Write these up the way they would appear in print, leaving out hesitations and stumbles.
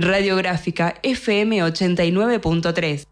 Radiográfica FM 89.3.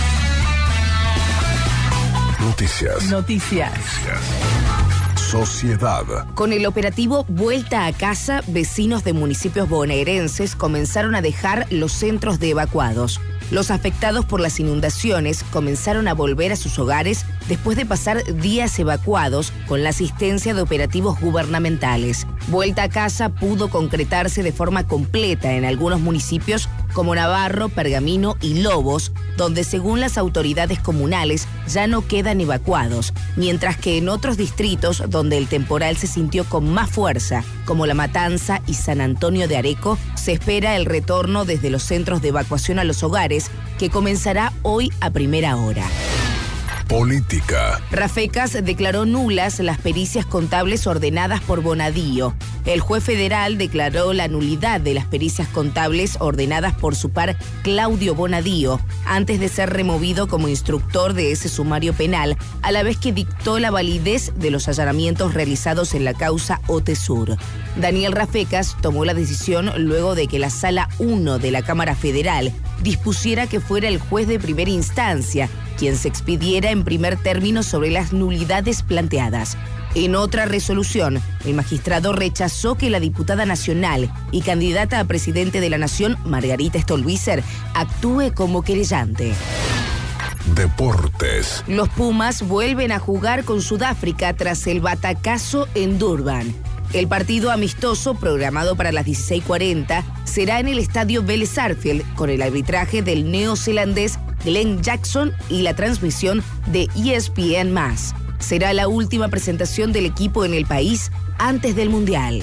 Noticias. Sociedad. Con el operativo Vuelta a Casa, vecinos de municipios bonaerenses comenzaron a dejar los centros de evacuados. Los afectados por las inundaciones comenzaron a volver a sus hogares después de pasar días evacuados con la asistencia de operativos gubernamentales. Vuelta a Casa pudo concretarse de forma completa en algunos municipios como Navarro, Pergamino y Lobos, donde según las autoridades comunales ya no quedan evacuados, mientras que en otros distritos donde el temporal se sintió con más fuerza, como La Matanza y San Antonio de Areco, se espera el retorno desde los centros de evacuación a los hogares, que comenzará hoy a primera hora. Política. Rafecas declaró nulas las pericias contables ordenadas por Bonadío. El juez federal declaró la nulidad de las pericias contables ordenadas por su par Claudio Bonadío, antes de ser removido como instructor de ese sumario penal, a la vez que dictó la validez de los allanamientos realizados en la causa Otesur. Daniel Rafecas tomó la decisión luego de que la Sala 1 de la Cámara Federal dispusiera que fuera el juez de primera instancia quien se expidiera en primer término sobre las nulidades planteadas. En otra resolución, el magistrado rechazó que la diputada nacional y candidata a presidente de la Nación, Margarita Stolbizer, actúe como querellante. Deportes. Los Pumas vuelven a jugar con Sudáfrica tras el batacazo en Durban. El partido amistoso, programado para las 16:40, será en el estadio Vélez Sarsfield, con el arbitraje del neozelandés Glenn Jackson y la transmisión de ESPN+. Será la última presentación del equipo en el país antes del Mundial.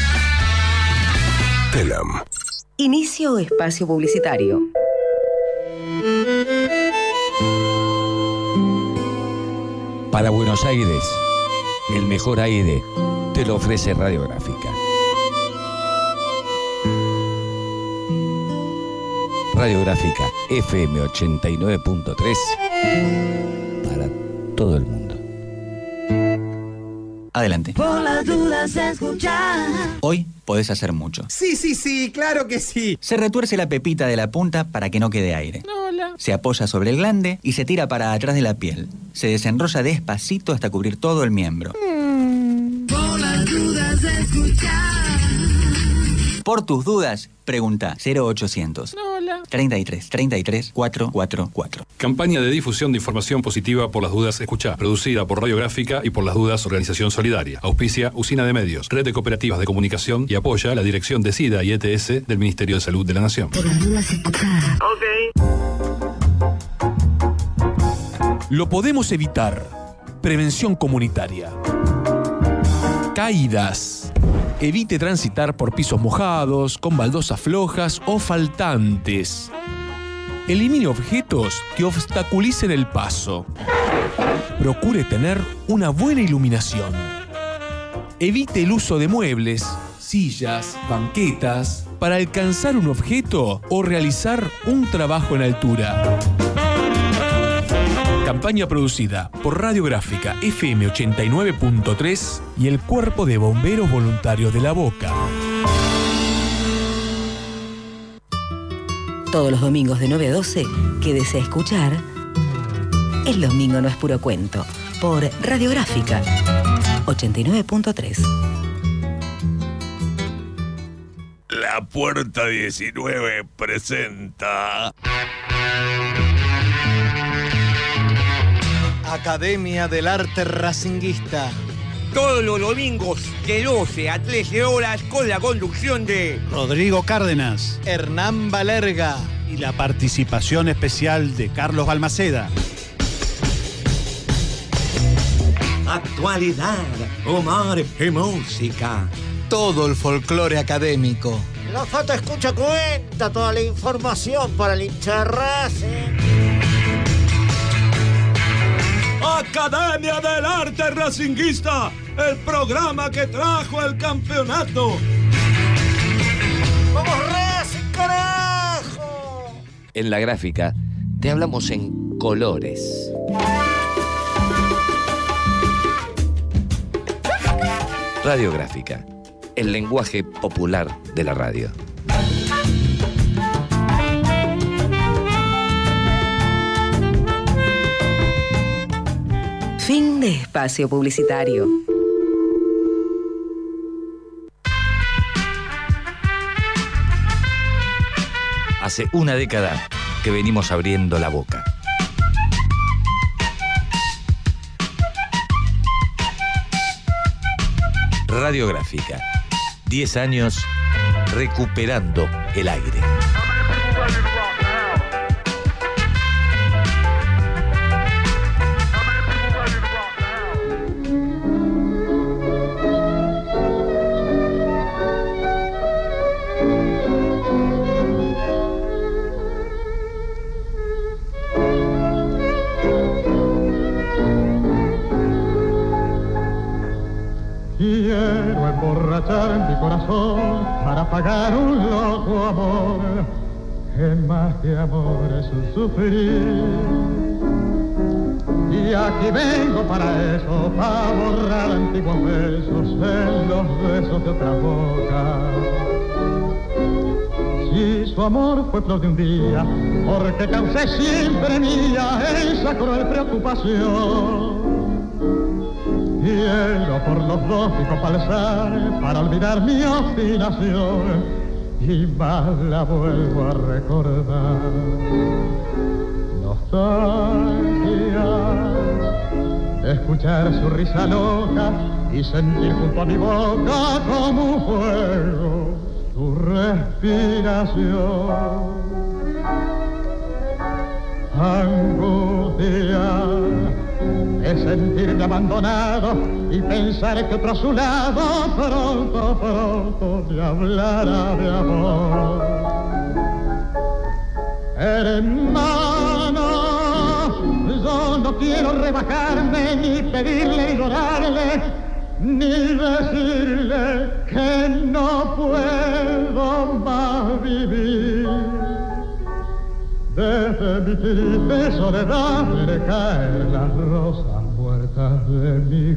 Telam. Inicio espacio publicitario. Para Buenos Aires, el mejor aire te lo ofrece Radiográfica. Radiográfica FM 89.3 para todo el mundo. Adelante. Por las dudas de escuchar. Hoy podés hacer mucho. Sí, claro que sí. Se retuerce la pepita de la punta para que no quede aire. Hola. Se apoya sobre el glande y se tira para atrás de la piel. Se desenrolla despacito hasta cubrir todo el miembro. Por las dudas de escuchar. Por tus dudas, pregunta 0800. Hola. 33 444. Campaña de difusión de información positiva por las dudas escuchá, producida por Radiográfica y por las dudas Organización Solidaria. Auspicia Usina de Medios, Red de Cooperativas de Comunicación y apoya la Dirección de SIDA y ETS del Ministerio de Salud de la Nación. Por las dudas escuchar. Lo podemos evitar. Prevención comunitaria. Caídas. Evite transitar por pisos mojados, con baldosas flojas o faltantes. Elimine objetos que obstaculicen el paso. Procure tener una buena iluminación. Evite el uso de muebles, sillas, banquetas, para alcanzar un objeto o realizar un trabajo en altura. Campaña producida por Radiográfica FM 89.3 y el Cuerpo de Bomberos Voluntarios de La Boca. Todos los domingos de 9 a 12, quédese a escuchar El Domingo No Es Puro Cuento, por Radiográfica 89.3. La Puerta 19 presenta Academia del Arte Racinguista. Todos los domingos de 12 a 13 horas con la conducción de Rodrigo Cárdenas, Hernán Valerga y la participación especial de Carlos Balmaceda. actualidad, humor y música. Todo el folclore académico. La Fata Escucha cuenta toda la información para el hincha Racing. Academia del Arte Racinguista, el programa que trajo el campeonato. ¡Vamos Racing, carajo! En la gráfica te hablamos en colores. Radiográfica, el lenguaje popular de la radio. Fin de espacio publicitario. Hace una década que venimos abriendo la boca. Radiográfica. 10 años recuperando el aire. Quiero emborrachar mi corazón para pagar un loco amor, que más que amor es un sufrir. Y aquí vengo para eso, para borrar antiguos besos en los besos de otra boca. Si su amor fue flor de un día, porque causé siempre mía esa cruel preocupación. Hielo por los dos y copalzar para olvidar mi obstinación, y más la vuelvo a recordar. Nostalgia de escuchar su risa loca y sentir junto a mi boca como un fuego su respiración. Angustia de sentirme abandonado y pensar que otro a su lado pronto, pronto me hablará de amor. Hermano, yo no quiero rebajarme, ni pedirle y llorarle, ni decirle que no puedo más vivir. Desde mi triste soledad veré caer las rosas muertas de mi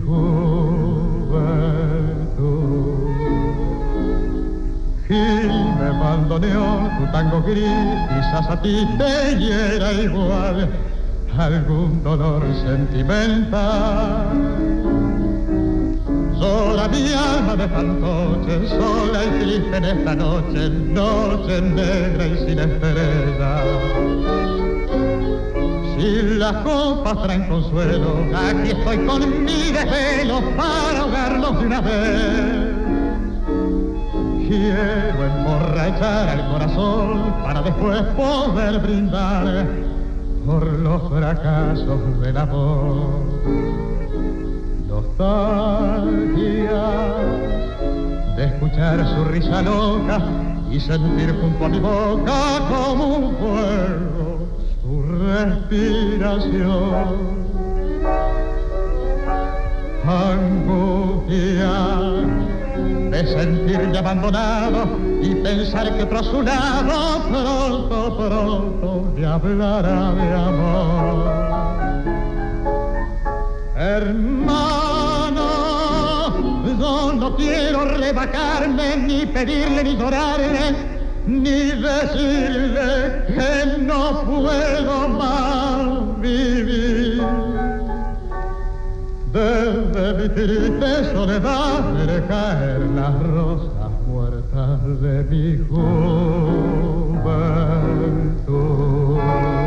juventud. Gime bandoneón, tu tango gris, quizás a ti te hiera igual algún dolor sentimental. Sola mi alma de fantoche, sola y triste en esta noche, noche negra y sin estrella. Si las copas traen consuelo, aquí estoy con mi desvelo para ahogarlos de una vez. Quiero emborrachar al corazón para después poder brindar por los fracasos del amor. Nostalgia de escuchar su risa loca y sentir junto a mi boca como un fuego su respiración. Angustia de sentirme abandonado y pensar que otro a su lado pronto, pronto me hablará de amor. Hermano, yo no quiero rebajarme, ni pedirle ni llorarle, ni decirle que no puedo más vivir. Desde mi triste soledad veré caer las rosas muertas de mi juventud.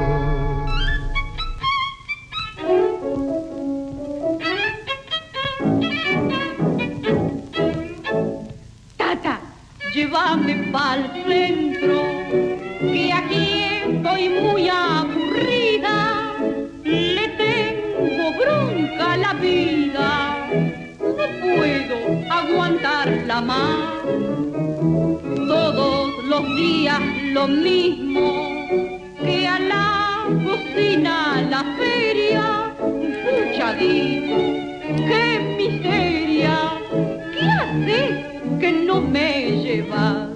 Llévame pa'l centro, que aquí estoy muy aburrida, le tengo bronca a la vida, no puedo aguantarla más. Todos los días lo mismo, que a la cocina, a la feria, pucha digo, qué miseria, ¿qué haces que no me llevas?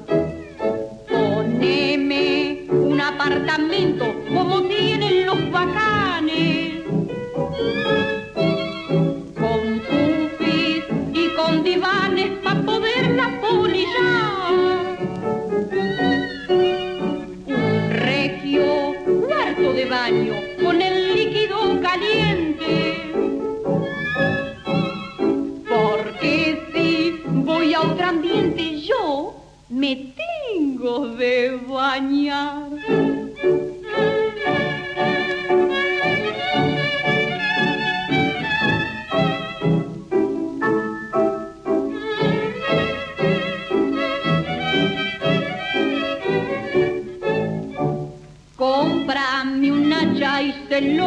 Poneme un apartamento como tienen los bacanes, con pufis y con divanes pa' poderla polillar. Un regio cuarto de baño con el líquido caliente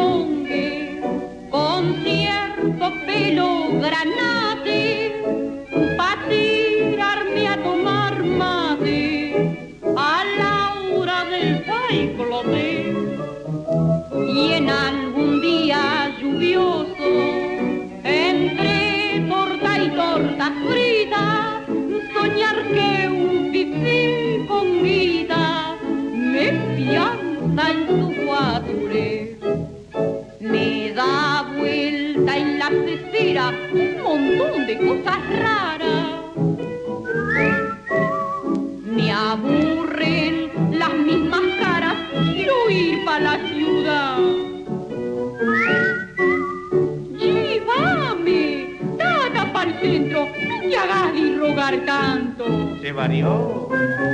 mongue con cierto pelo granate pa' tirarme a tomar mate a la hora del paiclote. Y en algún día lluvioso, entre torta y torta frita, soñar que un pipí con guita me pianza en su guature. Me da vuelta en la cestera un montón de cosas raras. Me aburren las mismas caras, quiero ir pa' la ciudad. Llévame, dada pa'l centro, no te hagas ni rogar tanto. Se varió.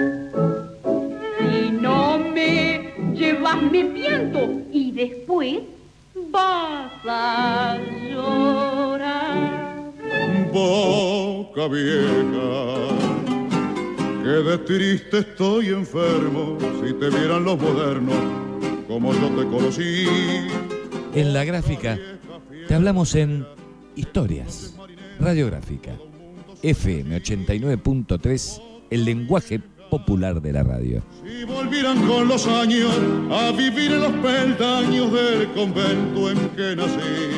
Si no me llevas me pianto y después vas a llorar. Boca vieja, que de triste estoy enfermo, si te vieran los modernos como yo te conocí. En la gráfica te hablamos en historias. Radiográfica. FM 89.3, el lenguaje popular de la radio. Si volvieran con los años a vivir en los peldaños del convento en que nací.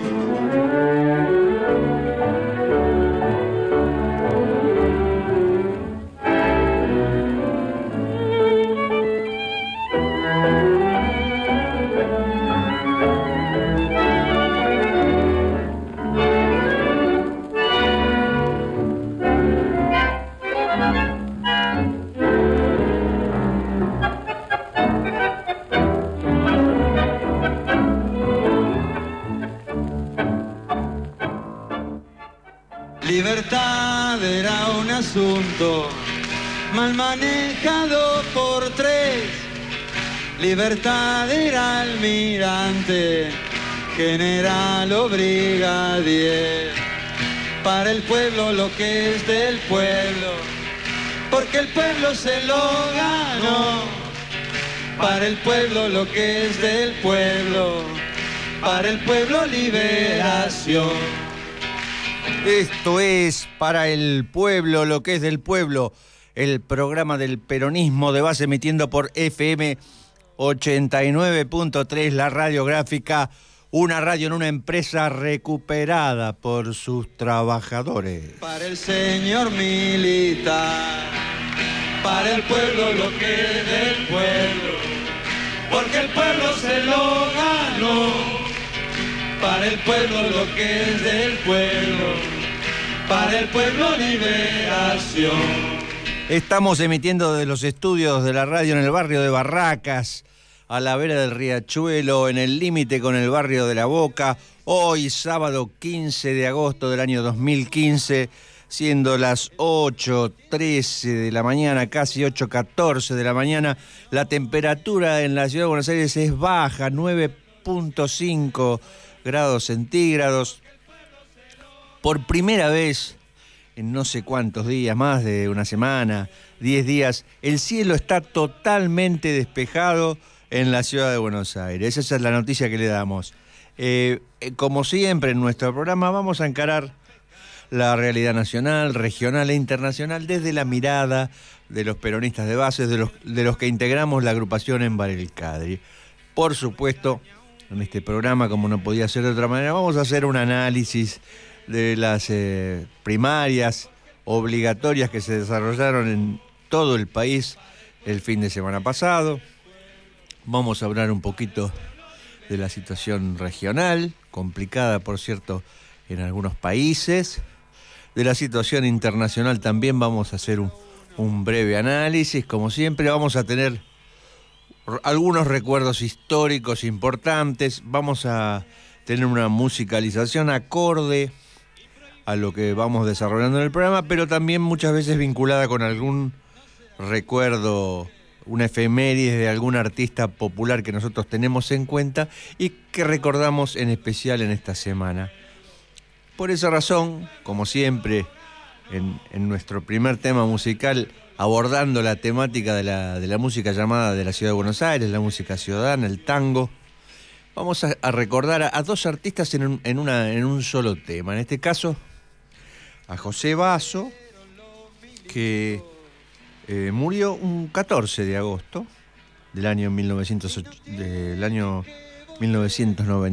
Libertad era un asunto mal manejado por tres. Libertad era almirante, general o brigadier. Para el pueblo lo que es del pueblo, porque el pueblo se lo ganó. Para el pueblo lo que es del pueblo, para el pueblo liberación. Esto es Para el Pueblo, lo que es del pueblo, el programa del peronismo de base emitiendo por FM 89.3, la radiográfica, una radio en una empresa recuperada por sus trabajadores. Para el señor militar, para el pueblo lo que es del pueblo, porque el pueblo se lo ganó. Para el pueblo lo que es del pueblo, para el pueblo liberación. Estamos emitiendo de los estudios de la radio en el barrio de Barracas, a la vera del Riachuelo, en el límite con el barrio de La Boca, hoy sábado 15 de agosto del año 2015, siendo las 8:13 de la mañana, casi 8:14 de la mañana. La temperatura en la ciudad de Buenos Aires es baja, 9.5 grados centígrados. Por primera vez en no sé cuántos días, más de una semana, 10 días, el cielo está totalmente despejado en la ciudad de Buenos Aires. Esa es la noticia que le damos. Como siempre en nuestro programa vamos a encarar la realidad nacional, regional e internacional desde la mirada de los peronistas de base, de los que integramos la agrupación Envar el Cadri. Por supuesto, en este programa, como no podía ser de otra manera, vamos a hacer un análisis de las primarias obligatorias que se desarrollaron en todo el país el fin de semana pasado. Vamos a hablar un poquito de la situación regional, complicada por cierto en algunos países. De la situación internacional también vamos a hacer un breve análisis. Como siempre vamos a tener algunos recuerdos históricos importantes. Vamos a tener una musicalización acorde a lo que vamos desarrollando en el programa, pero también muchas veces vinculada con algún recuerdo, una efeméride de algún artista popular que nosotros tenemos en cuenta y que recordamos en especial en esta semana. Por esa razón, como siempre, en nuestro primer tema musical, abordando la temática de la música llamada de la Ciudad de Buenos Aires, la música ciudadana, el tango, Vamos a recordar a dos artistas en un solo tema. En este caso, a José Basso, que murió un 14 de agosto del año 1990.